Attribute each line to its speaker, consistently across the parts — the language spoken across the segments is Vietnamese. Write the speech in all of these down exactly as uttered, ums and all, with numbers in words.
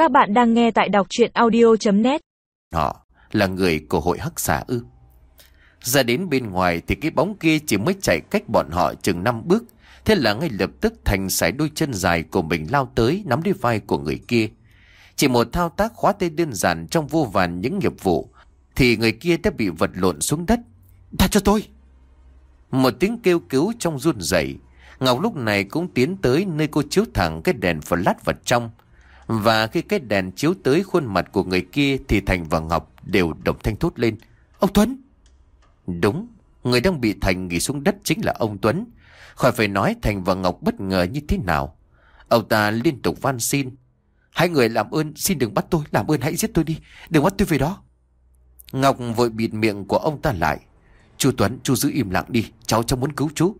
Speaker 1: Các bạn đang nghe tại đọc truyện audio chấm net.
Speaker 2: Họ là người của hội Hắc Xà ư? Ra đến bên ngoài thì cái bóng kia chỉ mới chạy cách bọn họ chừng năm bước. Thế là ngay lập tức Thành sải đôi chân dài của mình lao tới nắm lấy vai của người kia. Chỉ một thao tác khóa tay đơn giản trong vô vàn những nghiệp vụ thì người kia đã bị vật lộn xuống đất. Tha cho tôi! Một tiếng kêu cứu trong run rẩy. Ngọc lúc này cũng tiến tới nơi cô chiếu thẳng cái đèn flash vào trong. Và khi cái đèn chiếu tới khuôn mặt của người kia thì Thành và Ngọc đều đồng thanh thốt lên: Ông Tuấn! Đúng, người đang bị Thành nghỉ xuống đất chính là ông Tuấn. Khỏi phải nói Thành và Ngọc bất ngờ như thế nào. Ông ta liên tục van xin: Hai người làm ơn, xin đừng bắt tôi, làm ơn hãy giết tôi đi, đừng bắt tôi về đó. Ngọc vội bịt miệng của ông ta lại: Chú Tuấn, chú giữ im lặng đi, cháu cháu muốn cứu chú.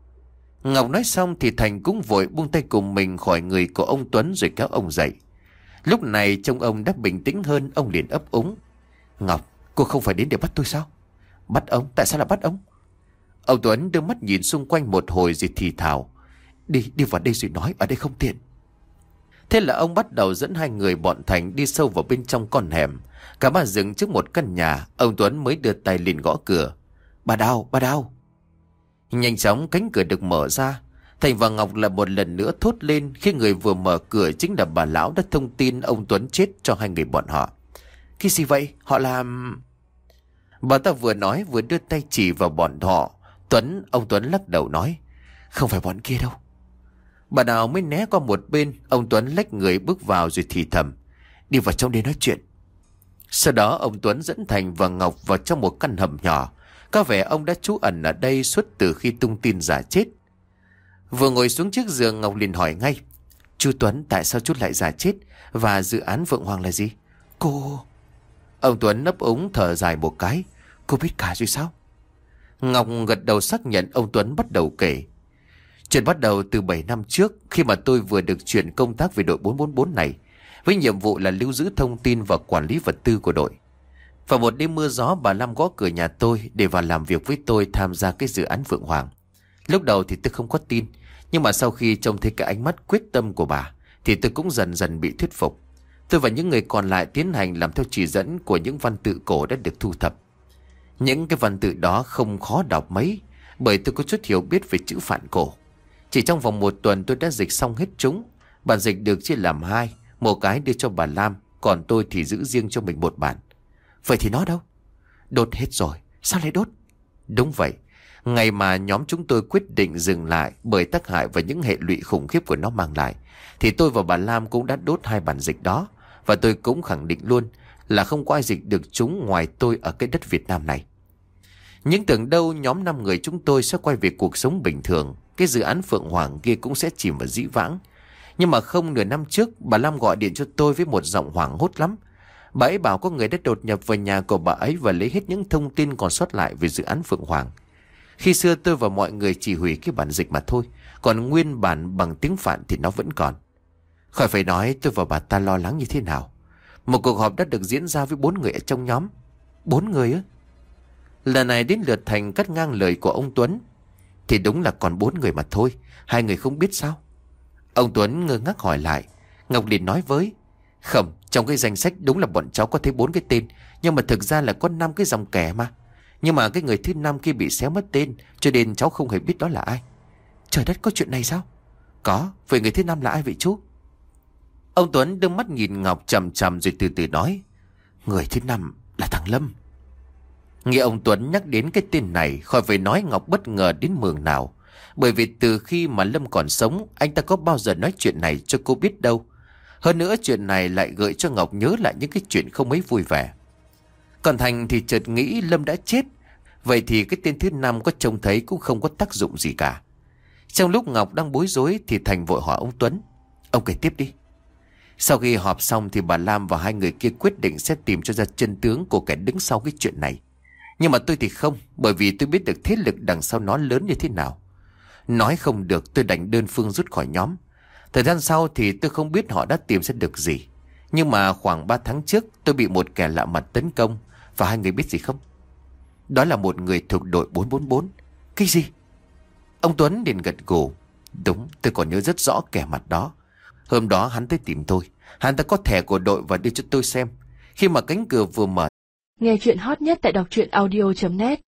Speaker 2: Ngọc nói xong thì Thành cũng vội buông tay cùng mình khỏi người của ông Tuấn rồi kéo ông dậy. Lúc này trông ông đã bình tĩnh hơn, ông liền ấp úng: Ngọc, cô không phải đến để bắt tôi sao? Bắt ông? Tại sao lại bắt ông? Ông Tuấn đưa mắt nhìn xung quanh một hồi rồi thì thào: Đi, đi vào đây rồi nói, ở đây không tiện. Thế là ông bắt đầu dẫn hai người bọn Thành đi sâu vào bên trong con hẻm. Cả ba dừng trước một căn nhà, ông Tuấn mới đưa tay lên gõ cửa. Bà Đào, bà Đào! Nhanh chóng cánh cửa được mở ra. Thành và Ngọc lại một lần nữa thốt lên khi người vừa mở cửa chính là bà lão đã thông tin ông Tuấn chết cho hai người bọn họ. Cái gì vậy? Họ làm... Bà ta vừa nói vừa đưa tay chỉ vào bọn họ. Tuấn, ông Tuấn lắc đầu nói: Không phải bọn kia đâu. Bà Đào mới né qua một bên. Ông Tuấn lách người bước vào rồi thì thầm: Đi vào trong đây nói chuyện. Sau đó ông Tuấn dẫn Thành và Ngọc vào trong một căn hầm nhỏ. Có vẻ ông đã trú ẩn ở đây suốt từ khi tung tin giả chết. Vừa ngồi xuống chiếc giường, Ngọc liền hỏi ngay: Chú Tuấn, tại sao chú lại giả chết? Và dự án Vượng Hoàng là gì? Cô... Ông Tuấn nấp úng thở dài một cái: Cô biết cả rồi sao? Ngọc gật đầu xác nhận. Ông Tuấn bắt đầu kể. Chuyện bắt đầu từ bảy năm trước, khi mà tôi vừa được chuyển công tác về đội bốn bốn bốn này, với nhiệm vụ là lưu giữ thông tin và quản lý vật tư của đội. Và một đêm mưa gió, bà Lam gõ cửa nhà tôi để vào làm việc với tôi tham gia cái dự án Vượng Hoàng. Lúc đầu thì tôi không có tin, nhưng mà sau khi trông thấy cái ánh mắt quyết tâm của bà thì tôi cũng dần dần bị thuyết phục. Tôi và những người còn lại tiến hành làm theo chỉ dẫn của những văn tự cổ đã được thu thập. Những cái văn tự đó không khó đọc mấy, bởi tôi có chút hiểu biết về chữ Phạn cổ. Chỉ trong vòng một tuần tôi đã dịch xong hết chúng. Bản dịch được chia làm hai, một cái đưa cho bà Lam, còn tôi thì giữ riêng cho mình một bản. Vậy thì nó đâu? Đốt hết rồi. Sao lại đốt? Đúng vậy. Ngày mà nhóm chúng tôi quyết định dừng lại bởi tác hại và những hệ lụy khủng khiếp của nó mang lại, thì tôi và bà Lam cũng đã đốt hai bản dịch đó. Và tôi cũng khẳng định luôn là không có ai dịch được chúng ngoài tôi ở cái đất Việt Nam này. Nhưng tưởng đâu nhóm năm người chúng tôi sẽ quay về cuộc sống bình thường, cái dự án Phượng Hoàng kia cũng sẽ chìm vào dĩ vãng. Nhưng mà không, nửa năm trước bà Lam gọi điện cho tôi với một giọng hoảng hốt lắm. Bà ấy bảo có người đã đột nhập vào nhà của bà ấy và lấy hết những thông tin còn sót lại về dự án Phượng Hoàng. Khi xưa tôi và mọi người chỉ hủy cái bản dịch mà thôi, còn nguyên bản bằng tiếng Phạn thì nó vẫn còn. Khỏi phải nói tôi và bà ta lo lắng như thế nào. Một cuộc họp đã được diễn ra với bốn người ở trong nhóm. Bốn người á? Lần này đến lượt Thành cắt ngang lời của ông Tuấn. Thì đúng là còn bốn người mà thôi. Hai người không biết sao? Ông Tuấn ngơ ngác hỏi lại. Ngọc liền nói với: Không, trong cái danh sách đúng là bọn cháu có thấy bốn cái tên, nhưng mà thực ra là có năm cái dòng kẻ mà. Nhưng mà cái người thứ năm kia bị xéo mất tên, cho nên cháu không hề biết đó là ai. Trời đất, có chuyện này sao? Có. Vậy người thứ năm là ai vậy chú? Ông Tuấn đưa mắt nhìn Ngọc chằm chằm rồi từ từ nói: Người thứ năm là thằng Lâm. Nghe ông Tuấn nhắc đến cái tên này, khỏi phải nói Ngọc bất ngờ đến mường nào. Bởi vì từ khi mà Lâm còn sống, anh ta có bao giờ nói chuyện này cho cô biết đâu. Hơn nữa chuyện này lại gợi cho Ngọc nhớ lại những cái chuyện không mấy vui vẻ. Còn Thành thì chợt nghĩ Lâm đã chết, vậy thì cái tên thứ năm có trông thấy cũng không có tác dụng gì cả. Trong lúc Ngọc đang bối rối thì Thành vội hỏi ông Tuấn: Ông kể tiếp đi. Sau khi họp xong thì bà Lam và hai người kia quyết định sẽ tìm cho ra chân tướng của kẻ đứng sau cái chuyện này. Nhưng mà tôi thì không, bởi vì tôi biết được thế lực đằng sau nó lớn như thế nào. Nói không được, tôi đành đơn phương rút khỏi nhóm. Thời gian sau thì tôi không biết họ đã tìm ra được gì. Nhưng mà khoảng ba tháng trước tôi bị một kẻ lạ mặt tấn công. Và hai người biết gì không? Đó là một người thuộc đội bốn bốn bốn. Cái gì? Ông Tuấn liền gật gù. Đúng, tôi còn nhớ rất rõ kẻ mặt đó. Hôm đó hắn tới tìm tôi. Hắn ta có thẻ của đội và đưa cho tôi xem. Khi mà cánh cửa vừa mở.
Speaker 3: Nghe chuyện hot nhất tại đọc truyện audio chấm net